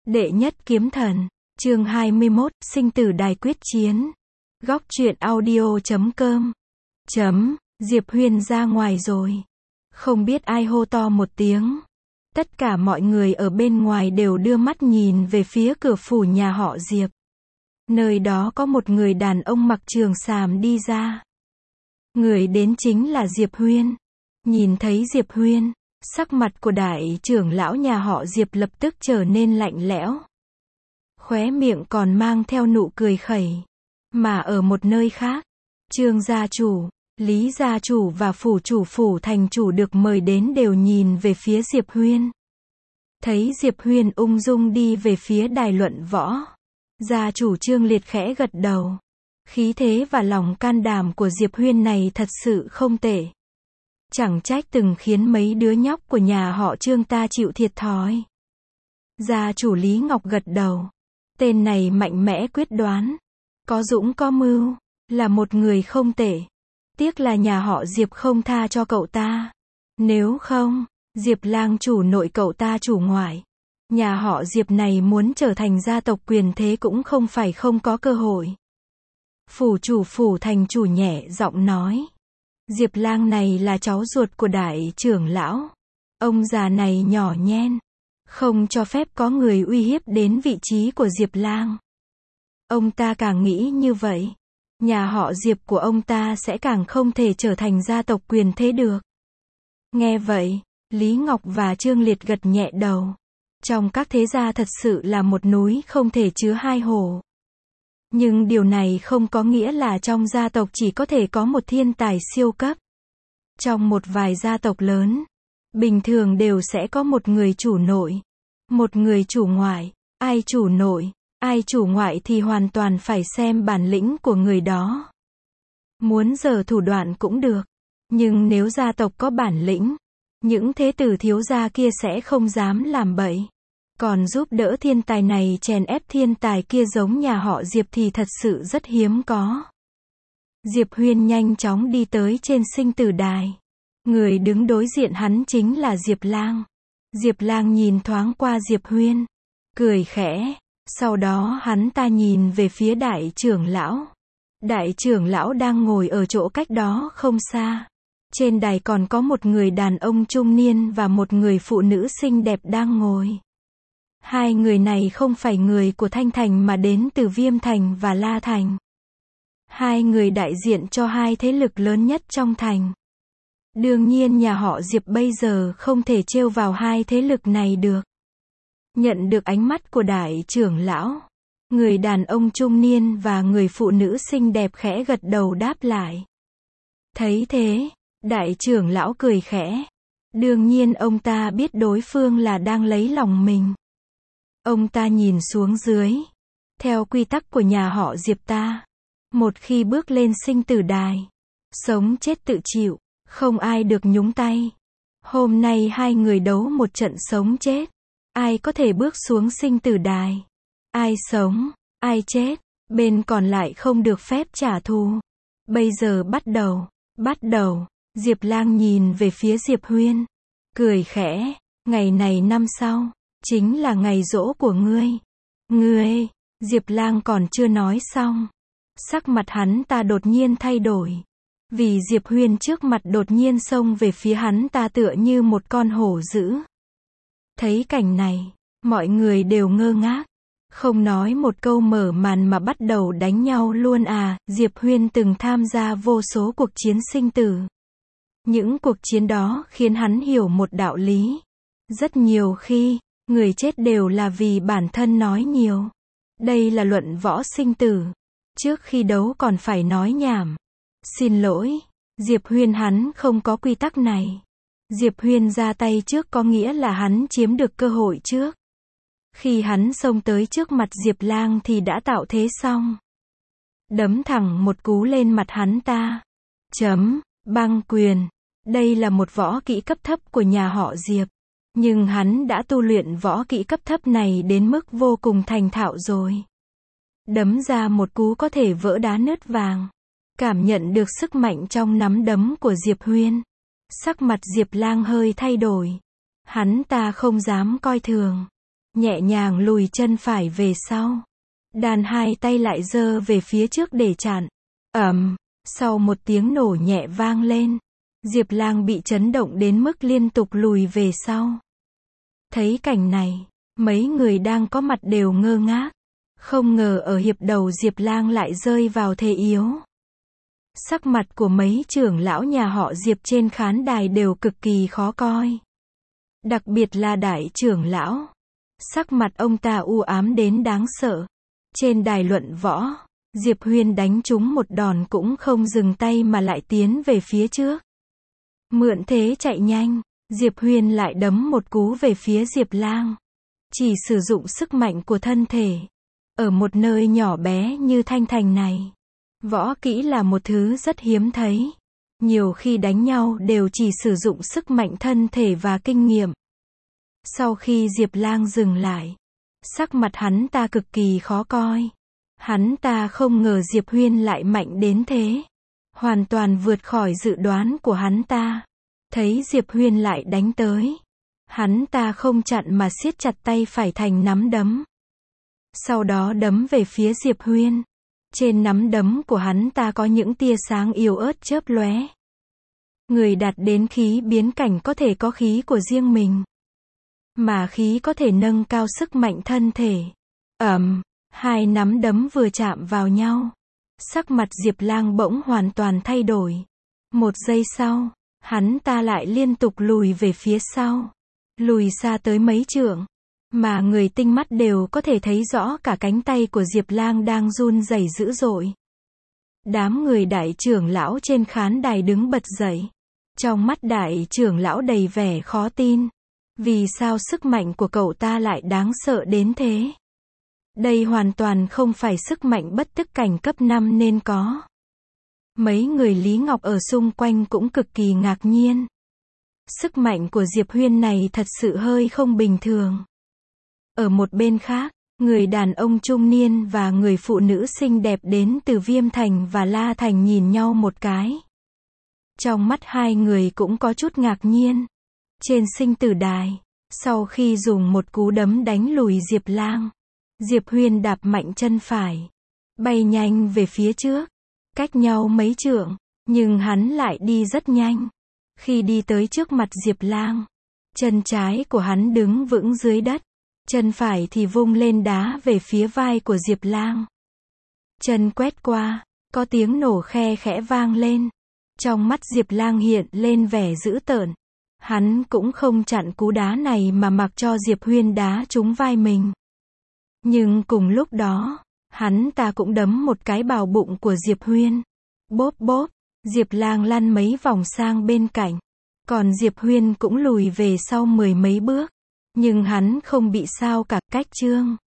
Đệ nhất kiếm thần, chương 21, sinh tử đài quyết chiến. Góc truyện audio.com. Diệp Huyên ra ngoài rồi. Không biết ai hô to một tiếng. Tất cả mọi người ở bên ngoài đều đưa mắt nhìn về phía cửa phủ nhà họ Diệp. Nơi đó có một người đàn ông mặc trường xàm đi ra. Người đến chính là Diệp Huyên. Nhìn thấy Diệp Huyên, sắc mặt của đại trưởng lão nhà họ Diệp lập tức trở nên lạnh lẽo. Khóe miệng còn mang theo nụ cười khẩy. Mà ở một nơi khác, Trương gia chủ, Lý gia chủ và phủ chủ phủ thành chủ được mời đến đều nhìn về phía Diệp Huyên. Thấy Diệp Huyên ung dung đi về phía đài luận võ. Gia chủ Trương Liệt khẽ gật đầu. Khí thế và lòng can đảm của Diệp Huyên này thật sự không tệ. Chẳng trách từng khiến mấy đứa nhóc của nhà họ Trương ta chịu thiệt thòi. Gia chủ Lý Ngọc gật đầu. Tên này mạnh mẽ quyết đoán. Có dũng có mưu. Là một người không tệ. Tiếc là nhà họ Diệp không tha cho cậu ta. Nếu không, Diệp lang chủ nội cậu ta chủ ngoại. Nhà họ Diệp này muốn trở thành gia tộc quyền thế cũng không phải không có cơ hội. Phủ chủ phủ thành chủ nhẹ giọng nói. Diệp lang này là cháu ruột của đại trưởng lão. Ông già này nhỏ nhen. Không cho phép có người uy hiếp đến vị trí của Diệp lang. Ông ta càng nghĩ như vậy. Nhà họ Diệp của ông ta sẽ càng không thể trở thành gia tộc quyền thế được. Nghe vậy, Lý Ngọc và Trương Liệt gật nhẹ đầu. Trong các thế gia thật sự là một núi không thể chứa hai hồ. Nhưng điều này không có nghĩa là trong gia tộc chỉ có thể có một thiên tài siêu cấp. Trong một vài gia tộc lớn, bình thường đều sẽ có một người chủ nội, một người chủ ngoại. Ai chủ nội, ai chủ ngoại thì hoàn toàn phải xem bản lĩnh của người đó. Muốn giở thủ đoạn cũng được. Nhưng nếu gia tộc có bản lĩnh, những thế tử thiếu gia kia sẽ không dám làm bậy. Còn giúp đỡ thiên tài này chèn ép thiên tài kia giống nhà họ Diệp thì thật sự rất hiếm có. Diệp Huyên nhanh chóng đi tới trên sinh tử đài. Người đứng đối diện hắn chính là Diệp Lang. Diệp Lang nhìn thoáng qua Diệp Huyên, cười khẽ. Sau đó hắn ta nhìn về phía đại trưởng lão. Đại trưởng lão đang ngồi ở chỗ cách đó không xa. Trên đài còn có một người đàn ông trung niên và một người phụ nữ xinh đẹp đang ngồi. Hai người này không phải người của Thanh Thành mà đến từ Viêm Thành và La Thành. Hai người đại diện cho hai thế lực lớn nhất trong thành. Đương nhiên nhà họ Diệp bây giờ không thể trêu vào hai thế lực này được. Nhận được ánh mắt của đại trưởng lão, người đàn ông trung niên và người phụ nữ xinh đẹp khẽ gật đầu đáp lại. Thấy thế, đại trưởng lão cười khẽ. Đương nhiên ông ta biết đối phương là đang lấy lòng mình. Ông ta nhìn xuống dưới. Theo quy tắc của nhà họ Diệp ta, một khi bước lên sinh tử đài, sống chết tự chịu, không ai được nhúng tay. Hôm nay hai người đấu một trận sống chết. Ai có thể bước xuống sinh tử đài? Ai sống, ai chết, bên còn lại không được phép trả thù. Bây giờ bắt đầu. Diệp Lang nhìn về phía Diệp Huyên, cười khẽ. Ngày này năm sau, chính là ngày giỗ của ngươi. Ngươi, Diệp Lang còn chưa nói xong. Sắc mặt hắn ta đột nhiên thay đổi. Vì Diệp Huyên trước mặt đột nhiên xông về phía hắn ta tựa như một con hổ dữ. Thấy cảnh này, mọi người đều ngơ ngác. Không nói một câu mở màn mà bắt đầu đánh nhau luôn à. Diệp Huyên từng tham gia vô số cuộc chiến sinh tử. Những cuộc chiến đó khiến hắn hiểu một đạo lý. Rất nhiều khi, người chết đều là vì bản thân nói nhiều. Đây là luận võ sinh tử. Trước khi đấu còn phải nói nhảm. Xin lỗi, Diệp Huyên hắn không có quy tắc này. Diệp Huyên ra tay trước có nghĩa là hắn chiếm được cơ hội trước. Khi hắn xông tới trước mặt Diệp Lang thì đã tạo thế xong. Đấm thẳng một cú lên mặt hắn ta. Băng quyền. Đây là một võ kỹ cấp thấp của nhà họ Diệp. Nhưng hắn đã tu luyện võ kỹ cấp thấp này đến mức vô cùng thành thạo rồi. Đấm ra một cú có thể vỡ đá nứt vàng. Cảm nhận được sức mạnh trong nắm đấm của Diệp Huyên. Sắc mặt Diệp Lang hơi thay đổi. Hắn ta không dám coi thường. nhẹ nhàng lùi chân phải về sau. Đàn hai tay lại giơ về phía trước để chặn. Sau một tiếng nổ nhẹ vang lên, Diệp Lang bị chấn động đến mức liên tục lùi về sau. Thấy cảnh này, mấy người đang có mặt đều ngơ ngác. Không ngờ ở hiệp đầu Diệp Lang lại rơi vào thế yếu. Sắc mặt của mấy trưởng lão nhà họ Diệp trên khán đài đều cực kỳ khó coi. Đặc biệt là đại trưởng lão. Sắc mặt ông ta u ám đến đáng sợ. Trên đài luận võ, Diệp Huyên đánh trúng một đòn cũng không dừng tay mà lại tiến về phía trước. Mượn thế chạy nhanh, Diệp Huyên lại đấm một cú về phía Diệp Lang. Chỉ sử dụng sức mạnh của thân thể. Ở một nơi nhỏ bé như Thanh Thành này, võ kỹ là một thứ rất hiếm thấy. Nhiều khi đánh nhau đều chỉ sử dụng sức mạnh thân thể và kinh nghiệm. Sau khi Diệp Lang dừng lại, sắc mặt hắn ta cực kỳ khó coi. Hắn ta không ngờ Diệp Huyên lại mạnh đến thế. Hoàn toàn vượt khỏi dự đoán của hắn ta. Thấy Diệp Huyên lại đánh tới, hắn ta không chặn mà siết chặt tay phải thành nắm đấm. Sau đó đấm về phía Diệp Huyên. Trên nắm đấm của hắn ta có những tia sáng yếu ớt chớp lóe. Người đạt đến khí biến cảnh có thể có khí của riêng mình. Mà khí có thể nâng cao sức mạnh thân thể. Hai nắm đấm vừa chạm vào nhau. Sắc mặt Diệp Lang bỗng hoàn toàn thay đổi. Một giây sau, hắn ta lại liên tục lùi về phía sau. Lùi xa tới mấy trượng. Mà người tinh mắt đều có thể thấy rõ cả cánh tay của Diệp Lang đang run rẩy dữ dội. Đám người đại trưởng lão trên khán đài đứng bật dậy. Trong mắt đại trưởng lão đầy vẻ khó tin. Vì sao sức mạnh của cậu ta lại đáng sợ đến thế? Đây hoàn toàn không phải sức mạnh bất tức cảnh cấp 5 nên có. Mấy người Lý Ngọc ở xung quanh cũng cực kỳ ngạc nhiên. Sức mạnh của Diệp Huyên này thật sự hơi không bình thường. Ở một bên khác, người đàn ông trung niên và người phụ nữ xinh đẹp đến từ Viêm Thành và La Thành nhìn nhau một cái. Trong mắt hai người cũng có chút ngạc nhiên. Trên sinh tử đài, sau khi dùng một cú đấm đánh lùi Diệp Lang, Diệp Huyên đạp mạnh chân phải, bay nhanh về phía trước, cách nhau mấy trượng, nhưng hắn lại đi rất nhanh. Khi đi tới trước mặt Diệp Lang, chân trái của hắn đứng vững dưới đất, chân phải thì vung lên đá về phía vai của Diệp Lang. Chân quét qua, có tiếng nổ khe khẽ vang lên. Trong mắt Diệp Lang hiện lên vẻ dữ tợn. Hắn cũng không chặn cú đá này mà mặc cho Diệp Huyên đá trúng vai mình. Nhưng cùng lúc đó, hắn ta cũng đấm một cái vào bụng của Diệp Huyên. Bốp bốp, Diệp Lang lăn mấy vòng sang bên cạnh. Còn Diệp Huyên cũng lùi về sau 10 mấy bước. Nhưng hắn không bị sao cả, cách chương